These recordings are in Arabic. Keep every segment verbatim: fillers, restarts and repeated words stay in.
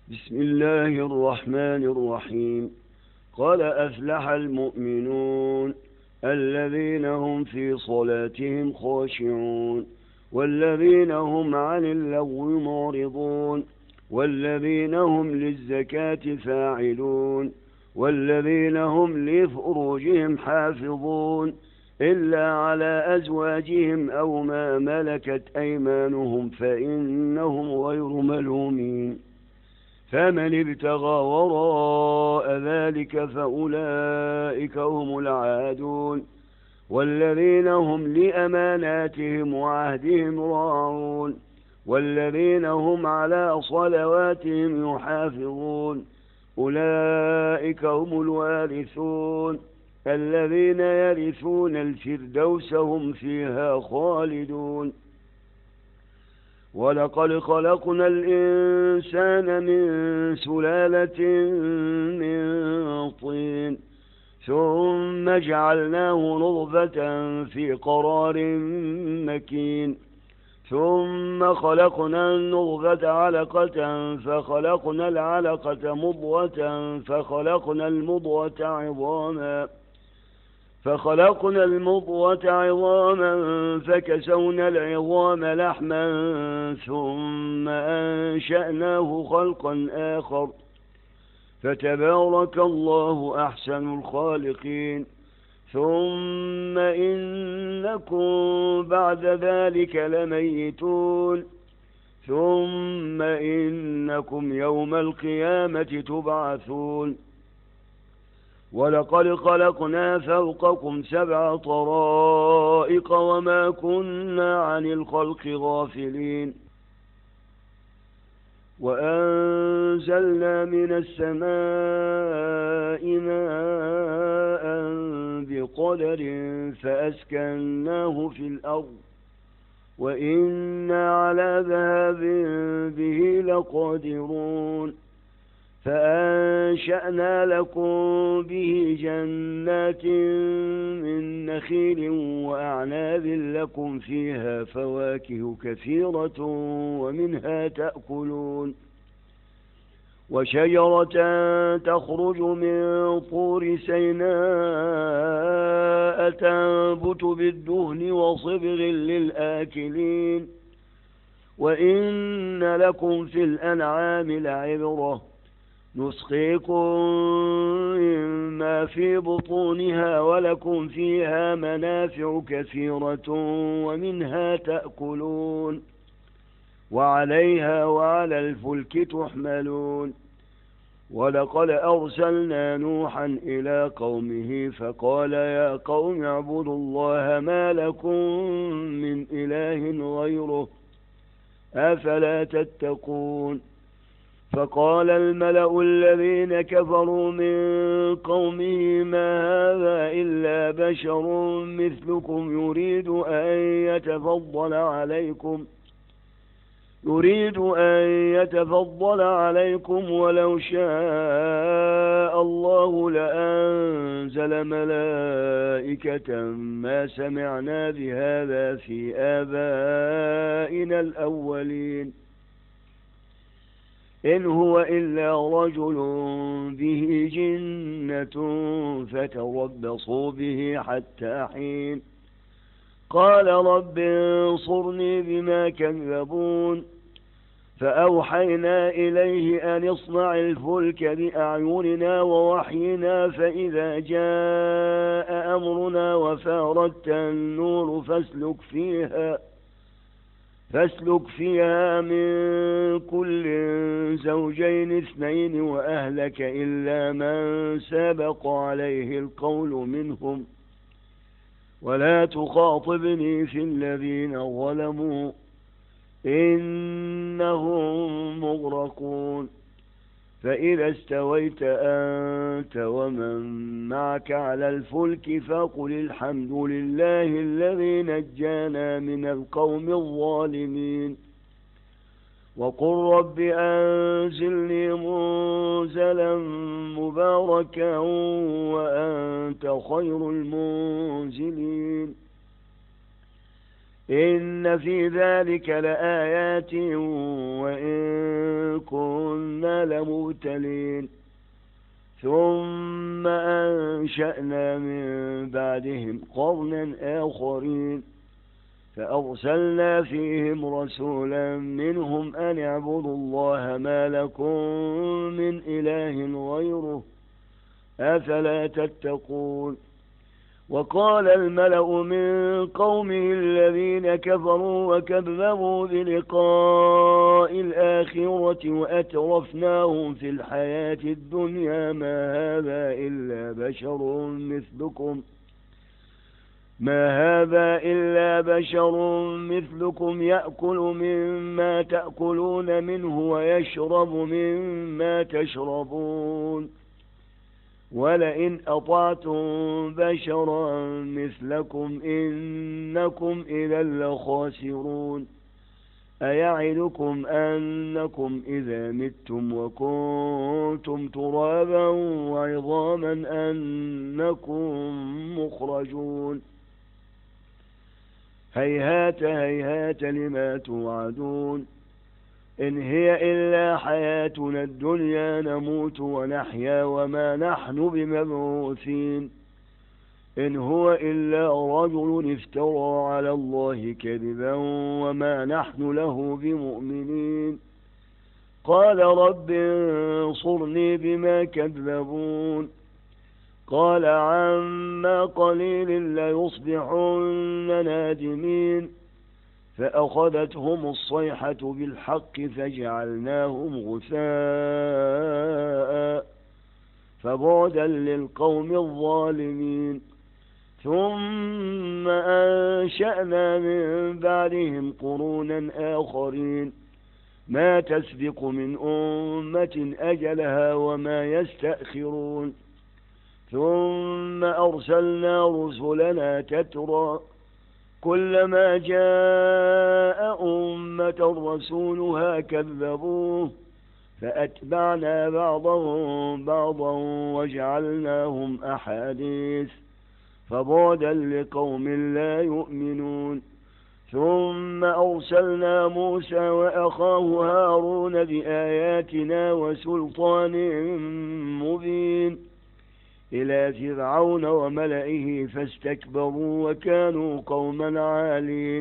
بسم الله الرحمن الرحيم. قد أفلح المؤمنون الذين هم في صلاتهم خاشعون والذين هم عن اللغو معرضون والذين هم للزكاة فاعلون والذين هم لفروجهم حافظون إلا على أزواجهم أو ما ملكت أيمانهم فإنهم غير ملومين. فمن ابتغى وراء ذلك فأولئك هم العادون والذين هم لأماناتهم وعهدهم راعون والذين هم على صلواتهم يحافظون أولئك هم الوارثون الذين يرثون الفردوس هم فيها خالدون. ولقد خلقنا الإنسان من سلالة من طين ثم جعلناه نطفة في قرار مكين ثم خلقنا النطفة علقة فخلقنا العلقة مضغة فخلقنا المضغة عظاما فخلقنا المضغة عظاما فكسونا العظام لحما ثم أنشأناه خلقا آخر فتبارك الله أحسن الخالقين. ثم إنكم بعد ذلك لميتون ثم إنكم يوم القيامة تبعثون. ولقد خلقنا فوقكم سبع طرائق وما كنا عن الخلق غافلين. وأنزلنا من السماء ماء بقدر فأسكناه في الأرض وإنا على ذهاب به لقادرون. فأنشأنا لكم به جنات من نخيل وأعناب لكم فيها فواكه كثيرة ومنها تأكلون وشجرة تخرج من طور سيناء تنبت بالدهن وصبغ للآكلين. وإن لكم في الأنعام لعبرة نسقيكم مما في بطونها ولكم فيها منافع كثيرة ومنها تأكلون وعليها وعلى الفلك تحملون. ولقد أرسلنا نوحا إلى قومه فقال يا قوم اعبدوا الله ما لكم من إله غيره أفلا تتقون. فقال الملأ الذين كفروا من قومه ما هذا إلا بشر مثلكم يريد أن يتفضل عليكم يريد أن يتفضل عليكم ولو شاء الله لأنزل ملائكة ما سمعنا بهذا في آبائنا الأولين إن هو إلا رجل به جنة فتربصوا به حتى حين. قال رب انصرني بما كذبون. فأوحينا إليه أن اصنع الفلك بأعيننا ووحينا فإذا جاء أمرنا وفاردت النور فاسلك فيها فاسلك فيها من كل زوجين اثنين وأهلك إلا من سبق عليه القول منهم ولا تخاطبني في الذين ظلموا إنهم مغرقون. فإذا استويت أنت ومن معك على الفلك فقل الحمد لله الذي نجانا من القوم الظالمين. وقل رب أنزلني منزلا مباركا وأنت خير المنزلين. إن في ذلك لآيات وإن كنا إنا لمبتلين ثم أنشأنا من بعدهم قرنا آخرين فأرسلنا فيهم رسولا منهم أن اعبدوا الله ما لكم من إله غيره أفلا تتقون وقال الملأ من قومه الذين كفروا وكذبوا بلقاء الآخرة وأترفناهم في الحياة الدنيا ما هذا إلا بشر مثلكم ما هذا إلا بشر مثلكم يأكل مما تأكلون منه ويشرب مما تشربون ولئن أطعتم بشرا مثلكم إنكم إذا لخاسرون أيعدكم أنكم إذا متم وكنتم ترابا وعظاما أنكم مخرجون هيهات هيهات لما توعدون إن هي إلا حياتنا الدنيا نموت ونحيا وما نحن بمبعوثين إن هو إلا رجل افترى على الله كذبا وما نحن له بمؤمنين قال رب انصرني بما كذبون قال عما قليل ليصبحن نادمين فأخذتهم الصيحة بالحق فجعلناهم غثاء فبعدا للقوم الظالمين ثم أنشأنا من بعدهم قرونا آخرين ما تسبق من أمة أجلها وما يستأخرون ثم أرسلنا رسلنا تترى كلما جاء أمة رسولها كذبوه فأتبعنا بعضهم بعضا وجعلناهم أحاديث فبعدا لقوم لا يؤمنون ثم أرسلنا موسى وأخاه هارون بآياتنا وسلطان مبين إلى فرعون وملئه فاستكبروا وكانوا قوما عالين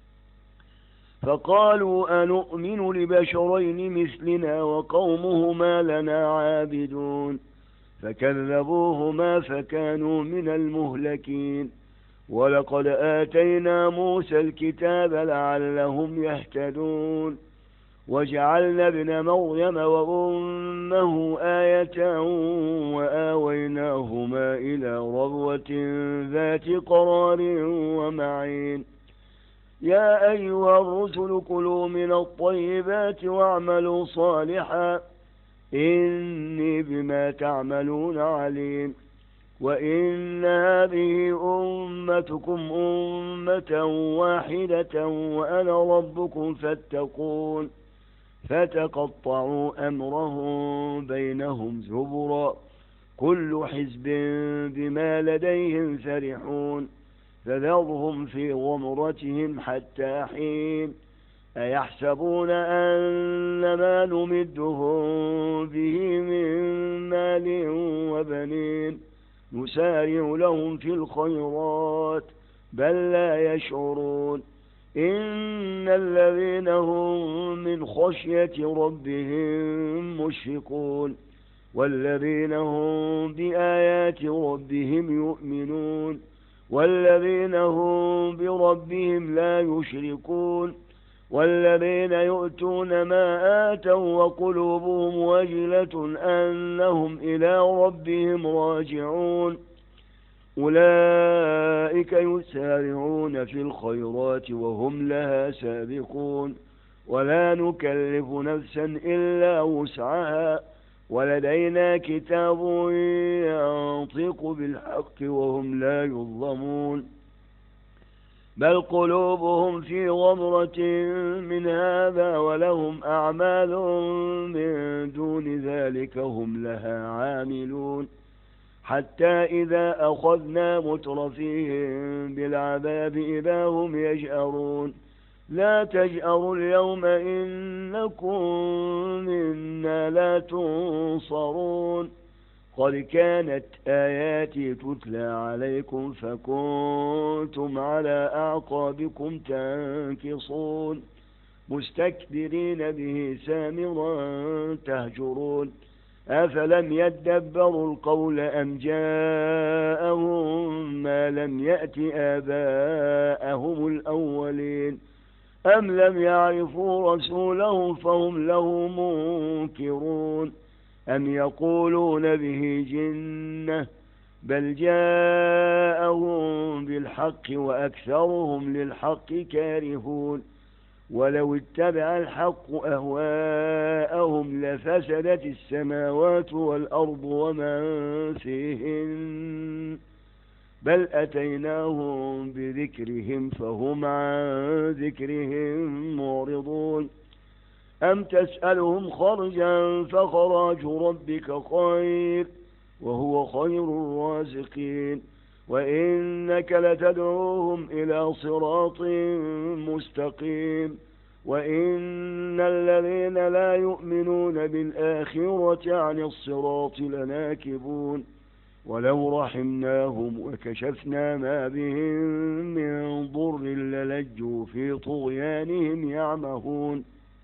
فقالوا أنؤمن لبشرين مثلنا وقومهما لنا عابدون فكذبوهما فكانوا من المهلكين ولقد آتينا موسى الكتاب لعلهم يهتدون وجعلنا ابن مريم وأمه آية وآويناهما إلى ربوة ذات قرار ومعين يا أيها الرسل كلوا من الطيبات واعملوا صالحا إني بما تعملون عليم وإن هذه أمتكم أمة واحدة وأنا ربكم فاتقون فتقطعوا أمرهم بينهم زبرا كل حزب بما لديهم فرحون فذرهم في غمرتهم حتى حين أيحسبون أن ما نمدهم به من مال وبنين نسارع لهم في الخيرات بل لا يشعرون إن الذين هم من خشية ربهم مشفقون والذين هم بآيات ربهم يؤمنون والذين هم بربهم لا يشركون والذين يؤتون ما آتوا وقلوبهم وجلة أنهم إلى ربهم راجعون أولئك يسارعون في الخيرات وهم لها سابقون ولا نكلف نفسا إلا وسعها ولدينا كتاب ينطق بالحق وهم لا يظلمون بل قلوبهم في غمرة من هذا ولهم أعمال من دون ذلك هم لها عاملون حتى إذا أخذنا مترفيهم بالعذاب إذا هم يجأرون لا تجأروا اليوم إنكم منا لا تنصرون قد كانت آياتي تتلى عليكم فكنتم على أعقابكم تنكصون مستكبرين به سامرا تهجرون أفلم يدبروا القول أم جاءهم ما لم يأت آباءهم الأولين أم لم يعرفوا رسولهم فهم له منكرون أم يقولون به جنة بل جاءهم بالحق وأكثرهم للحق كارهون ولو اتبع الحق أهواءهم لفسدت السماوات والأرض ومن فيهن بل أتيناهم بذكرهم فهم عن ذكرهم معرضون أم تسألهم خرجا فخراج ربك خير وهو خير الرازقين وإنك لتدعوهم إلى صراط مستقيم وإن الذين لا يؤمنون بالآخرة عن الصراط لناكبون ولو رحمناهم وكشفنا ما بهم من ضر للجوا في طغيانهم يعمهون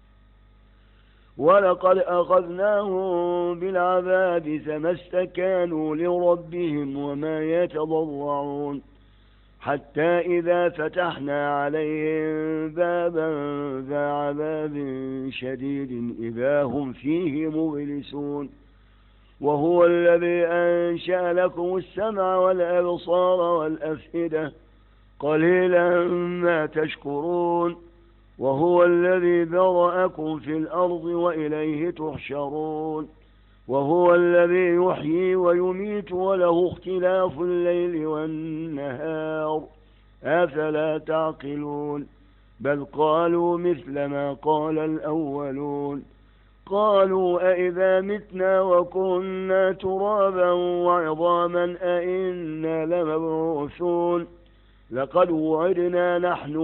ولقد أخذناهم بالعذاب فما استكانوا لربهم وما يتضرعون حتى إذا فتحنا عليهم بابا ذا عذاب شديد إذا هم فيه مبلسون وهو الذي أنشأ لكم السمع والأبصار والأفئدة قليلا ما تشكرون وهو الذي ذرأكم في الأرض وإليه تحشرون وهو الذي يحيي ويميت وله اختلاف الليل والنهار أفلا تعقلون بل قالوا مثل ما قال الأولون قالوا أئذا متنا وكنا ترابا وعظاما أئنا لمبعوثون لقد وعدنا نحن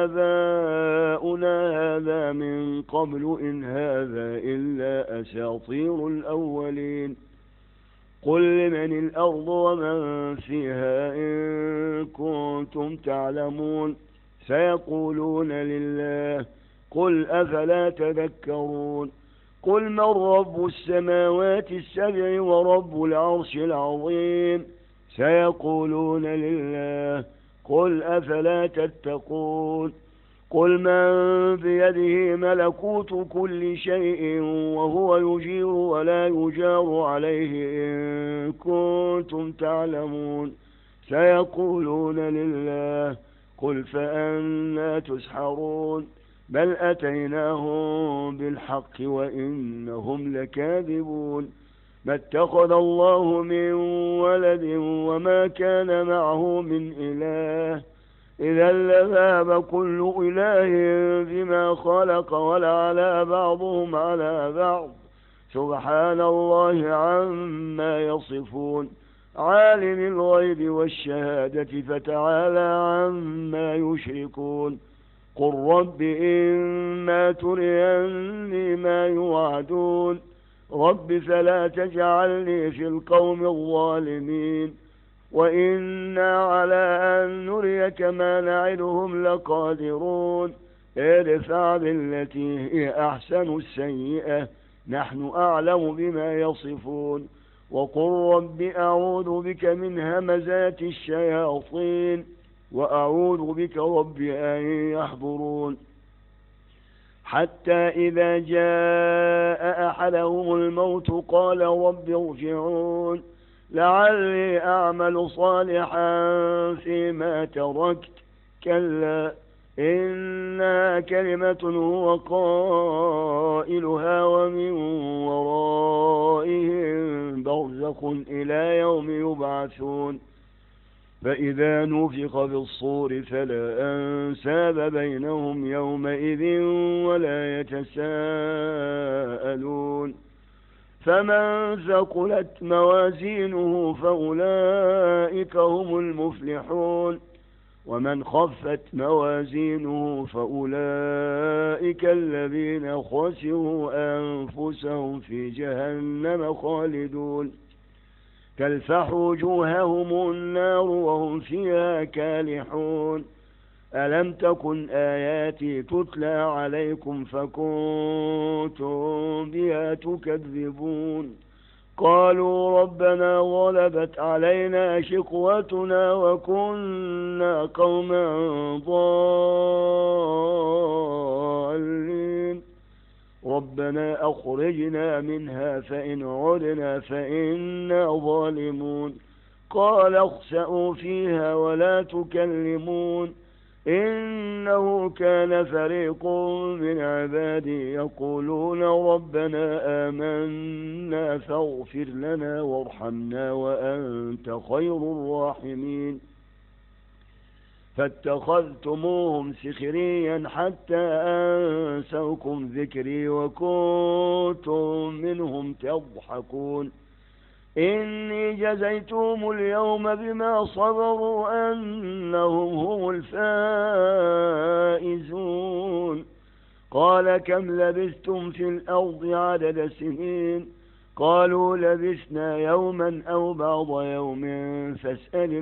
وآباؤنا هذا من قبل إن هذا إلا أساطير الأولين قل لمن الأرض ومن فيها إن كنتم تعلمون سيقولون لله قل أفلا تذكرون قل من رب السماوات السبع ورب العرش العظيم سيقولون لله قل أفلا تتقون قل من بيده ملكوت كل شيء وهو يجير ولا يجار عليه إن كنتم تعلمون سيقولون لله قل فأنى تسحرون بل أتيناهم بالحق وإنهم لكاذبون ما اتخذ الله من ولد وما كان معه من إله إذا لذهب كل إله بما خلق ولعلى بعضهم على بعض سبحان الله عما يصفون عالم الغيب والشهادة فتعالى عما يشركون قل رب إما تريني ما يوعدون رب فلا تجعلني في القوم الظالمين وإنا على أن نريك ما نعدهم لقادرون ادفع بالتي هي أحسن السيئة نحن أعلم بما يصفون وقل رب أعوذ بك من همزات الشياطين وأعوذ بك رب أن يحضرون حتى إذا جاء أحدهم الموت قال رب ارجعون لعلي أعمل صالحا فيما تركت كلا إنها كلمة هو قائلها ومن ورائهم برزخ إلى يوم يبعثون فإذا نفخ في الصور فلا أنساب بينهم يومئذ ولا يتساءلون فمن ثقلت موازينه فأولئك هم المفلحون ومن خفت موازينه فأولئك الذين خسروا أنفسهم في جهنم خالدون تلفح وجوههم النار وهم فيها كالحون ألم تكن آياتي تتلى عليكم فكنتم بها تكذبون قالوا ربنا غلبت علينا شقوتنا وكنا قوما ضالين ربنا أخرجنا منها فإن عدنا فإنا ظالمون قال اخسئوا فيها ولا تكلمون إنه كان فريق من عبادي يقولون ربنا آمنا فاغفر لنا وارحمنا وأنت خير الراحمين فاتخذتموهم سخريا حتى أنسوكم ذكري وكنتم منهم تضحكون إني جزيتهم اليوم بما صبروا أنهم هم الفائزون قال كم لبثتم في الأرض عدد سنين قالوا لبثنا يوما أو بعض يوم فاسأل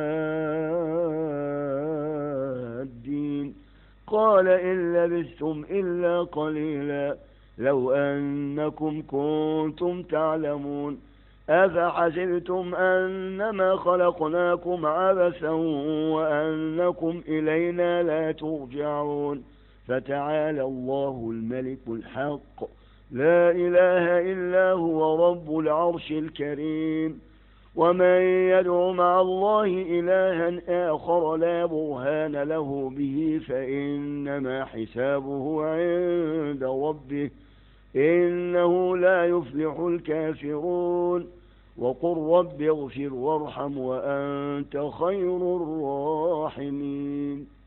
العادين قال إن لبثتم إلا قليلا لو أنكم كنتم تعلمون أفحسبتم أنما خلقناكم عبثا وأنكم إلينا لا ترجعون فتعالى الله الملك الحق لا إله إلا هو رب العرش الكريم ومن يدع مع الله إلها آخر لا برهان له به فإنما حسابه عند ربه إنه لا يفلح الكافرون وقل رب اغفر وارحم وأنت خير الراحمين